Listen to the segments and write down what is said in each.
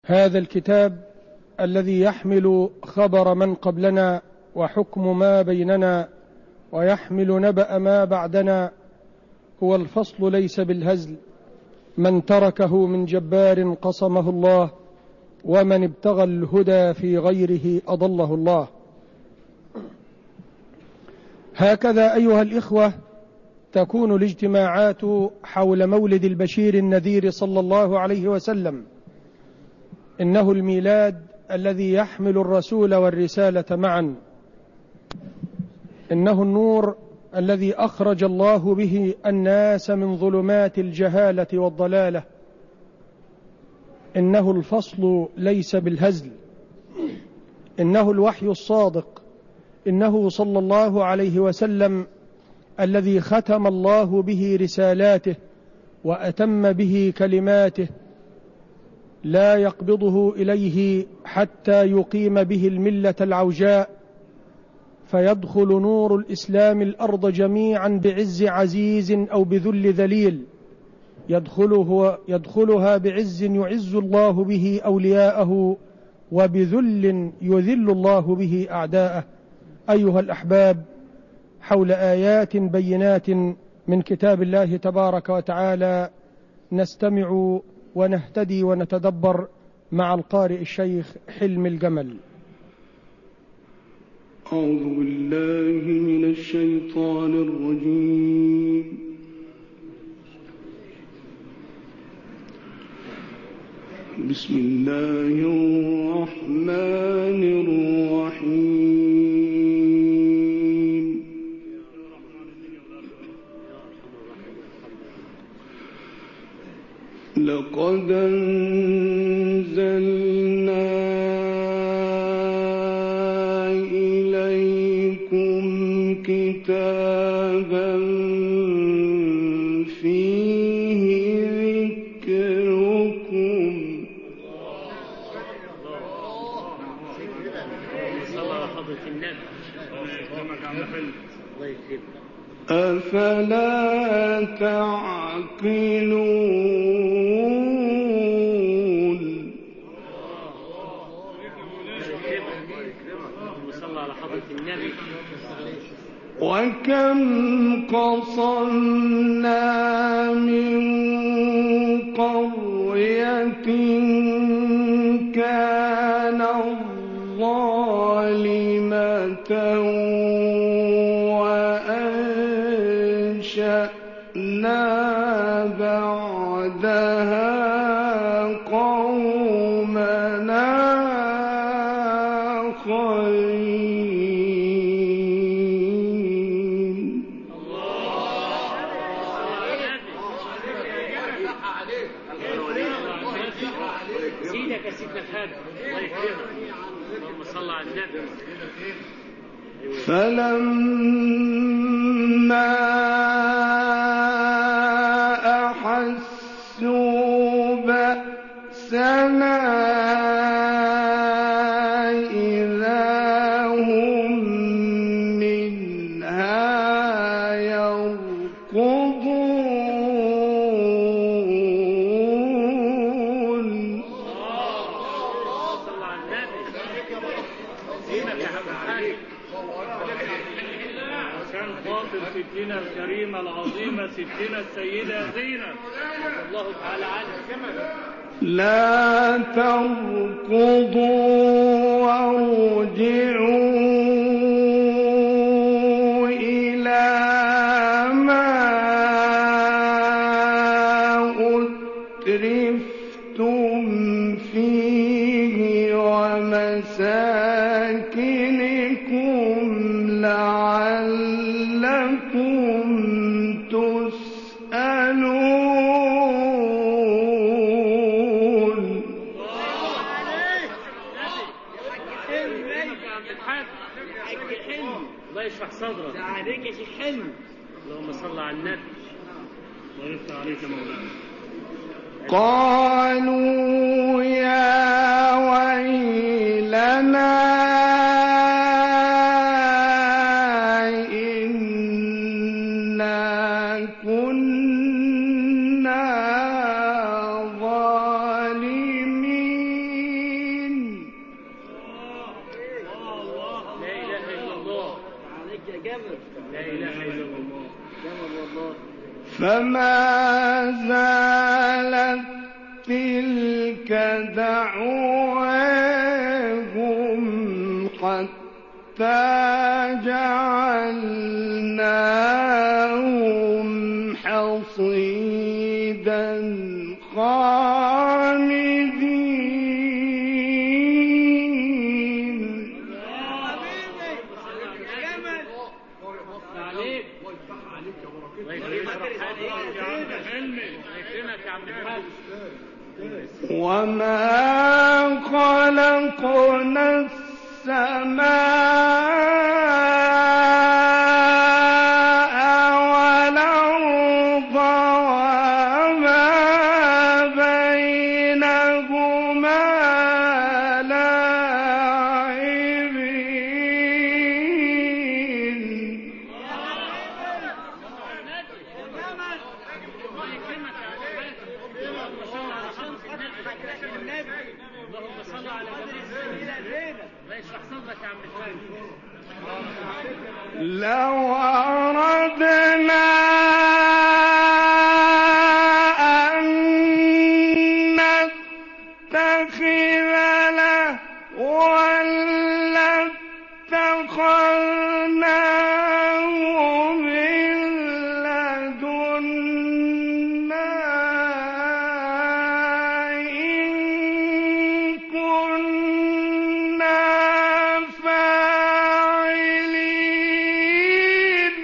هذا الكتاب الذي يحمل خبر من قبلنا وحكم ما بيننا ويحمل نبأ ما بعدنا هو الفصل ليس بالهزل. من تركه من جبار قصمه الله، ومن ابتغى الهدى في غيره أضله الله. هكذا أيها الإخوة تكون الاجتماعات حول مولد البشير النذير صلى الله عليه وسلم. إنه الميلاد الذي يحمل الرسول والرسالة معا، إنه النور الذي أخرج الله به الناس من ظلمات الجهالة والضلالة، إنه الفصل ليس بالهزل، إنه الوحي الصادق، إنه صلى الله عليه وسلم الذي ختم الله به رسالاته وأتم به كلماته، لا يقبضه إليه حتى يقيم به الملة العوجاء، فيدخل نور الإسلام الأرض جميعا بعز عزيز أو بذل ذليل، يدخلها بعز يعز الله به أولياءه، وبذل يذل الله به أعداءه. أيها الأحباب، حول آيات بينات من كتاب الله تبارك وتعالى نستمع ونهتدي ونتدبر مع القارئ الشيخ حلم الجمل. أعوذ بالله من الشيطان الرجيم. بسم الله الرحمن الرحيم. لقد أنزلنا إليكم كتابا فيه ذكركم. أفلا تعقلون. وكم قصمنا من قرية كانت ظالمة وأنشأنا بعدها قومنا آخرين. سيدك يا سيدنا الحاج، الله يكرمك. اللهم صل على النبي. فلما أحسوا بأسنا إذا هم منها يركضون. كان خاطب ستنا الكريمة العظيمة ستنا السيدة زينب الله تعالى عنها. لا تركضوا وارجعوا إلى ما أترفتم فيه ومساكنكم لعلكم تسألون. الله يشرح صدرك. عليك يا شيخ حلم. اللهم صل على النبي. الله يفتح عليك يا مولانا. قالوا يا ويلنا إنا كنا ظالمين. فما زالت تلك دعواهم حتى جعلناهم حصيدا خامدين. وما خلقنا السماء والأرض وما بينهما لاعبين. لو أردنا أن نتخذ لهوا لاتخذناه من لدنا إن كنا فاعلين.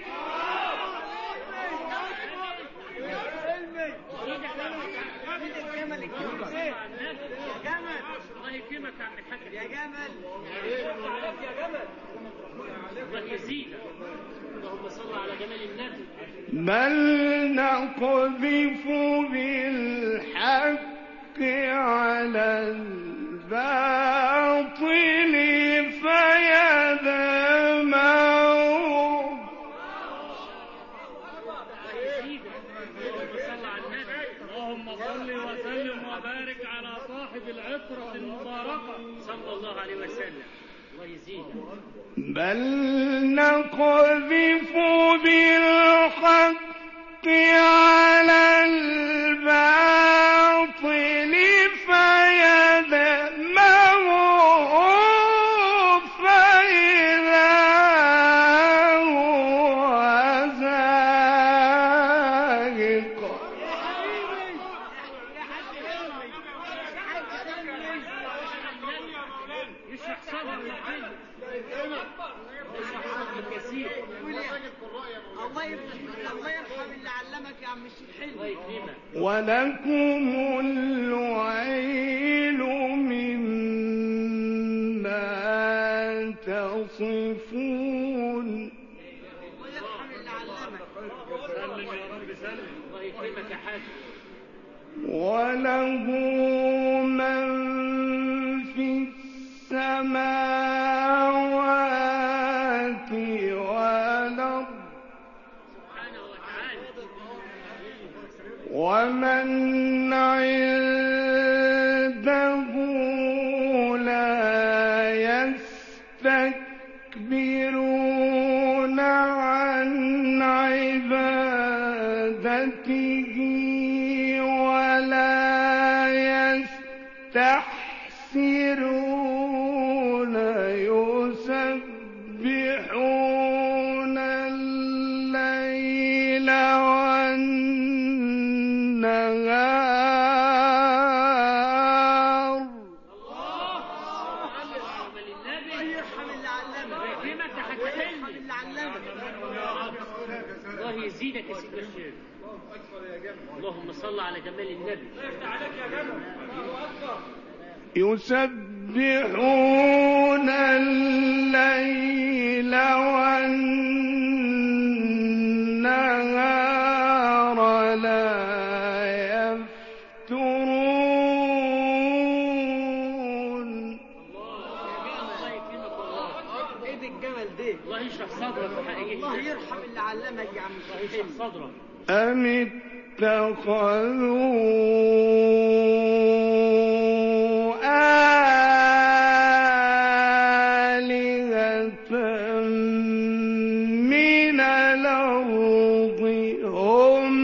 بل نقذف بالحق على الباطل فيدمغه. اللهم صل وسلم وبارك على صاحب العطرة المباركة صلى الله عليه وسلم. الله يزيد. بل نقذف بالحق على الباطل فيدمغه فإذا هو زاهق. يشرح صدر العين. الله يرحم اللي علمك يا عم الشيخ حلمي. ولكم الويل مما تصفون. الله يرحم اللي علمك. سلم يا رب سلم. الله يكرمك يا حاج. وله من في السماوات والأرض ومن عنده لا يستكبرون عن عبادته ولا يستحسرون يسبحون الليل والنهار. الله يزيدك يا سيدي الشيخ. اللهم صل على جمال النبي. يسبحون الليل والنهار لا يفترون. الله يكرمك والله. ايه ده الجمل ده؟ الله يشرح صدرك وحقك. الله يرحم اللي علمك يا عم الله الشيخ يشرح حلمي. صدرك. أم اتخذوا آلهة من الأرض هم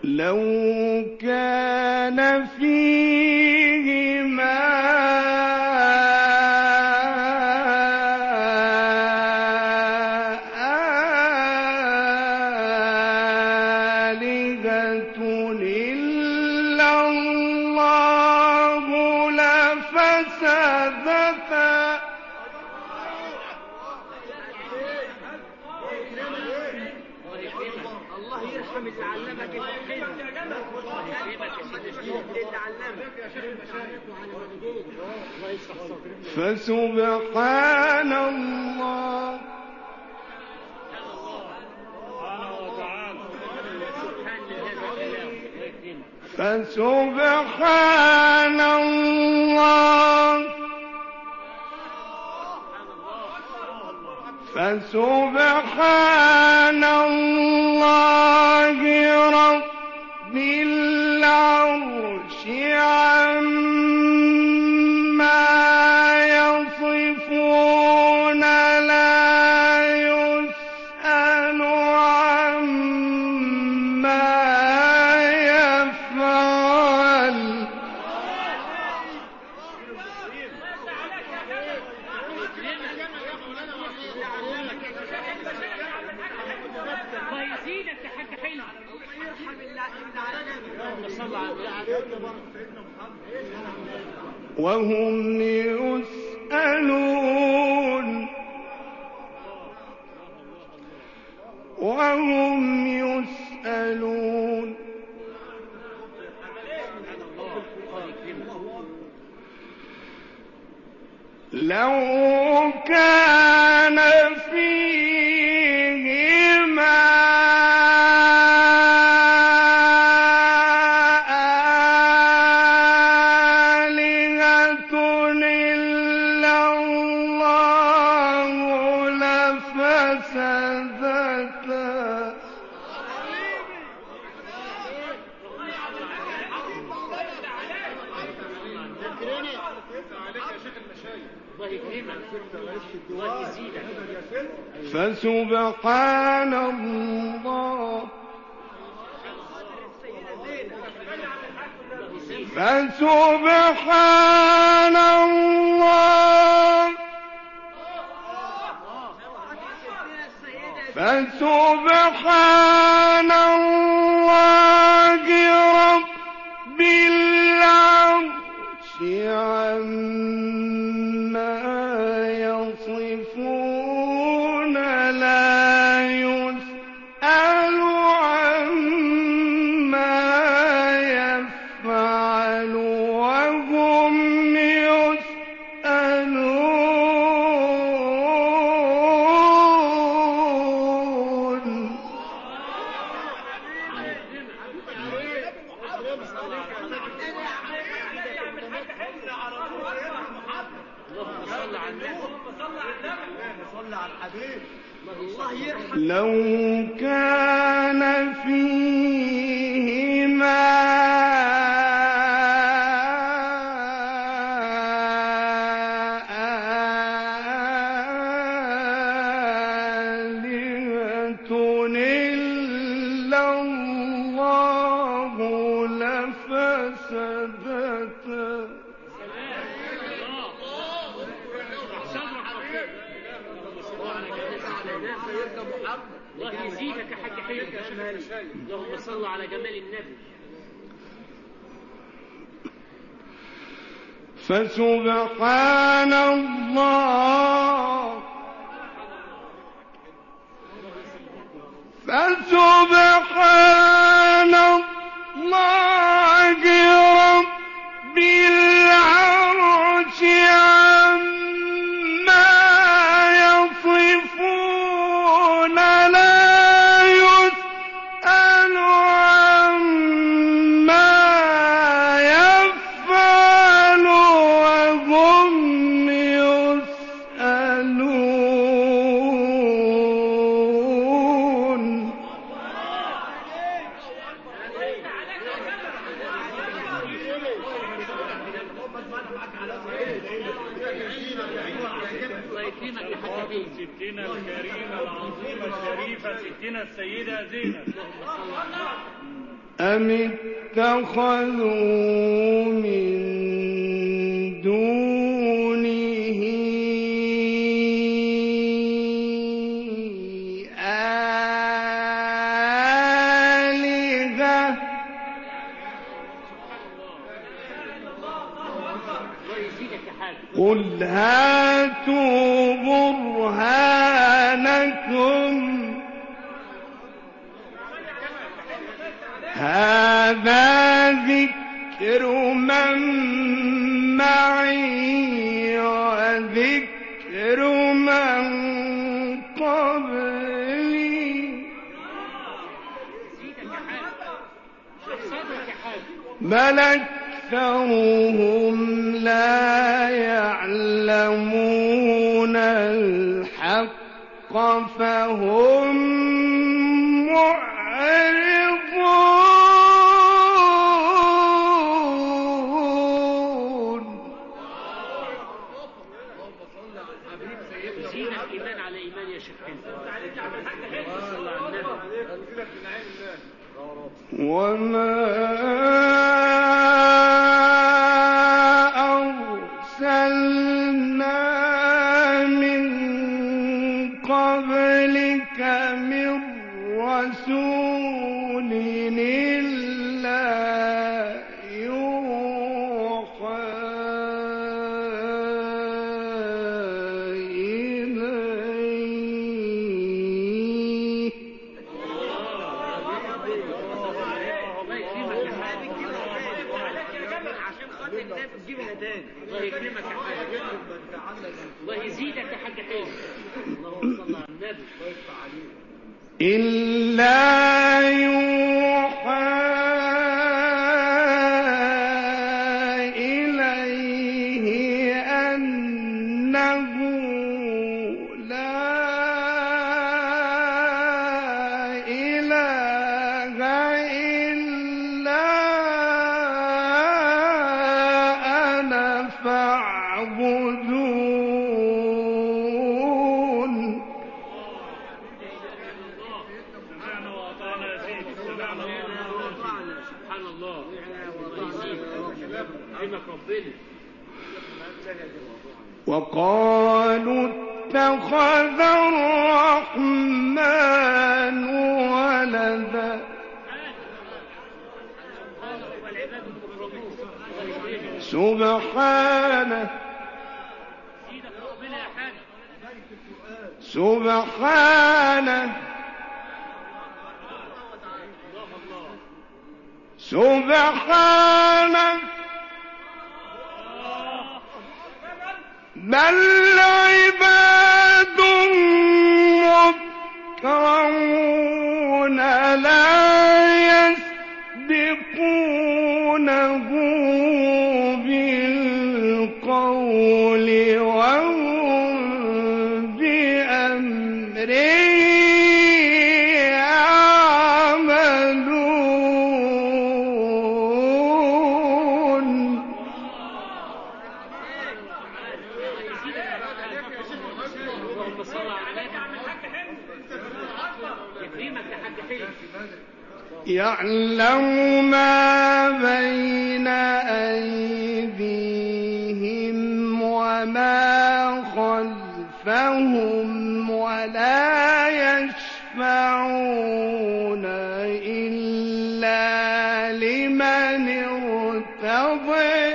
لو كان فيهما آلهة إلا الله لفسدتا. الله يرحم اللي علمك الحلم. فسبحان الله فسبحان الله فسبحان الله رب العرش عما يصفون لا يسأل عما يفعل. وهم يسألون وهم يسألون لو كان فيهما آلهة إلا الله لفسدتا. فسبحان الله فسبحان الله فسبحان الله رب العرش عما يصفون لا يسأل عما يفعل وهم يسألون. لو كان فيهما آلهة إلا الله لفسدتا. الله يزيدك يا حاج حلو. اللهم صل على جمال النبي. فسبحان الله فسبحان الله رب العرش عما يصفون لا يسأل عما يفعل وهم يسألون. ستنا الكريمة العظيمة الشريفة ستنا السيدة زينب. أم اتخذوا من دونه آلهة قل هاتوا برهانكم هذا ذكر من معي وذكر من قبلي بل أكثرهم لا يعلمون الحق فهم معرضون. زين الإيمان على إيمان يا شيخ وما أرسلنا من قبلك من رسول إلا يوحى إليه الله يزيدك يا حاج حلو. اللهم صل على النبي. إلا يوحى إليه أنه لا إله إلا أنا فاعبدون. سبحان الله. وقالوا اتخذ الرحمن ولدا سبحانه سبحانه سبحانه بل عباد مكرمون لا يسبقونه بالقول وهم بأمره يعلم ما بين أيديهم وما خلفهم ولا يشفعون إلا لمن ارتضى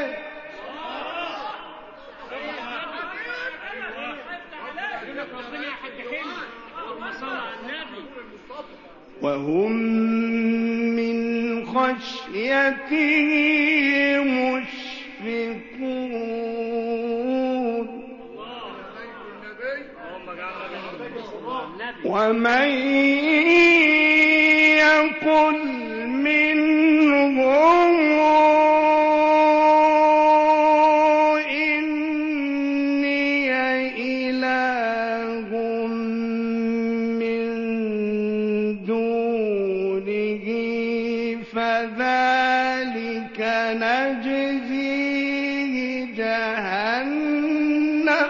وهم من خشيته مشفقون ومن يقل منهم إني إله من دونه فذلك نجزيه جهنم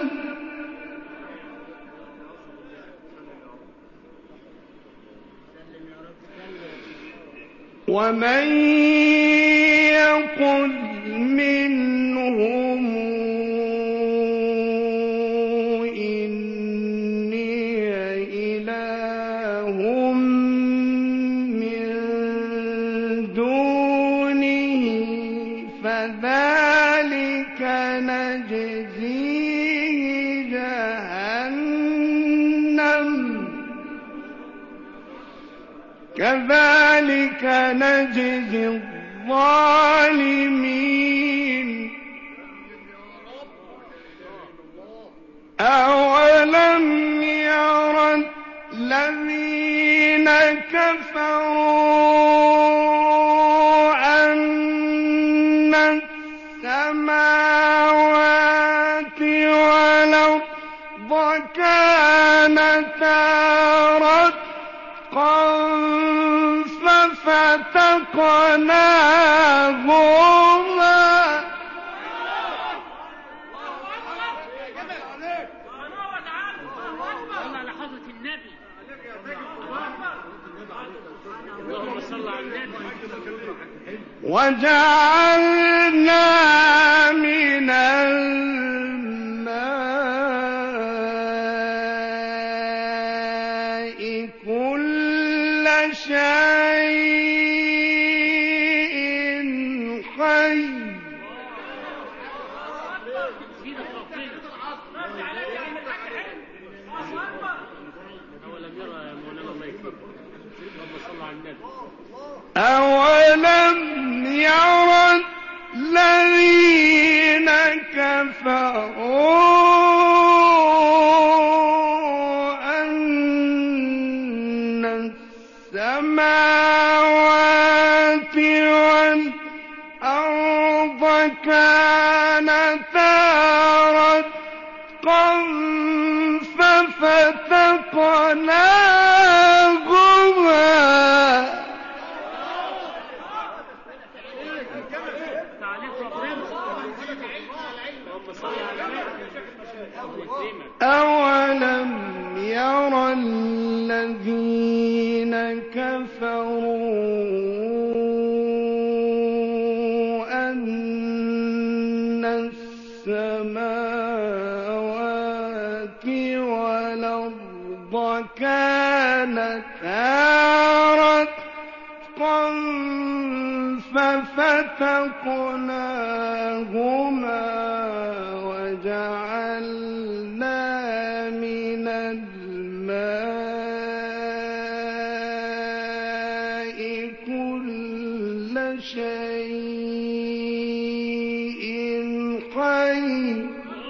ومن يقل منهم إني إله من دونه فذلك نجزيه جهنم كذلك نجزي الظالمين أولم ير الذين كفروا أن السماوات والأرض كانتا رتقا ففتقناهما اللهم صل على النبي. وجعلنا من الماء كل شيء حي أولم ير الذين كفروا أن السماوات والأرض كانتا رتقا ففتقناهما أولم ير الذين كفروا أن السماوات والأرض كانتا رتقا ففتقناهما وجعلنا من الماء كل شيء حي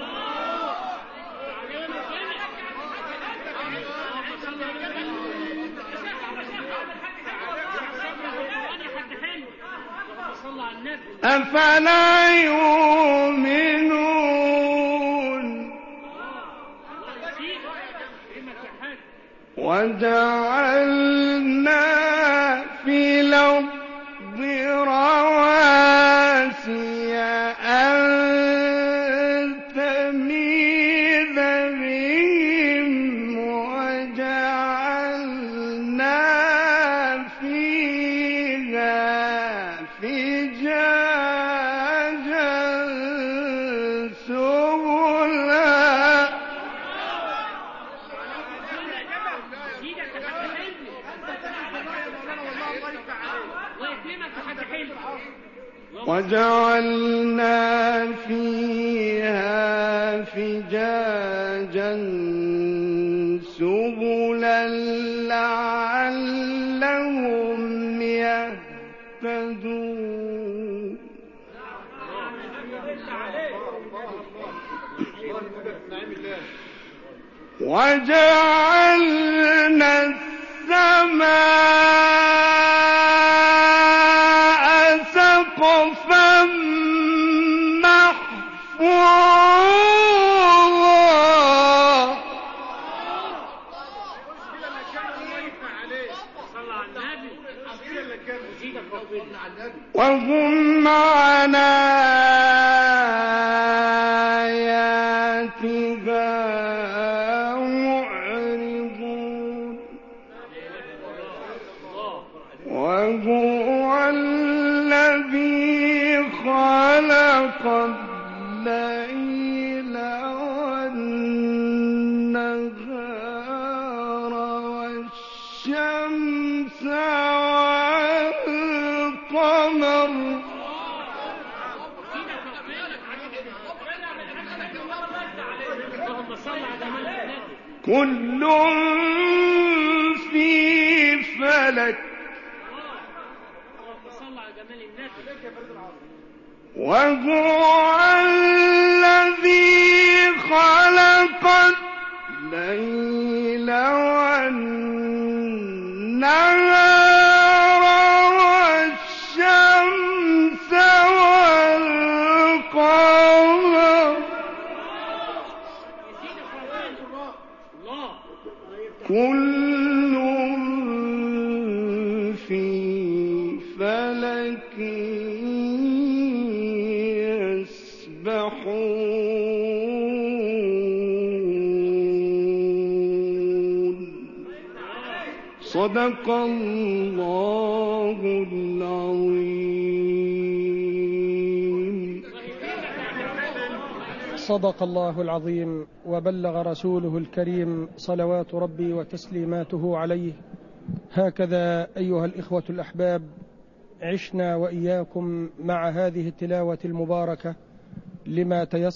أفلا يؤمنون وجعلنا في الأرض رواسي أن تميد بهم وجعلنا فيها فجاجا سبلا وجعلنا فيها فجاجا سبلا لعلهم يهتدون وجعلنا السماء سقفا محفوظا وهم عن آياتها معرضون وهو خلق الليل والنهار والشمس والقمر كل في فلك وهو الذي خلق الليل والنهار والشمس والقمر كل في فلك يسبحون صدق الله العظيم. صدق الله العظيم وبلغ رسوله الكريم صلوات ربي وتسليماته عليه. هكذا أيها الإخوة الأحباب عشنا وإياكم مع هذه التلاوة المباركة لما تيسر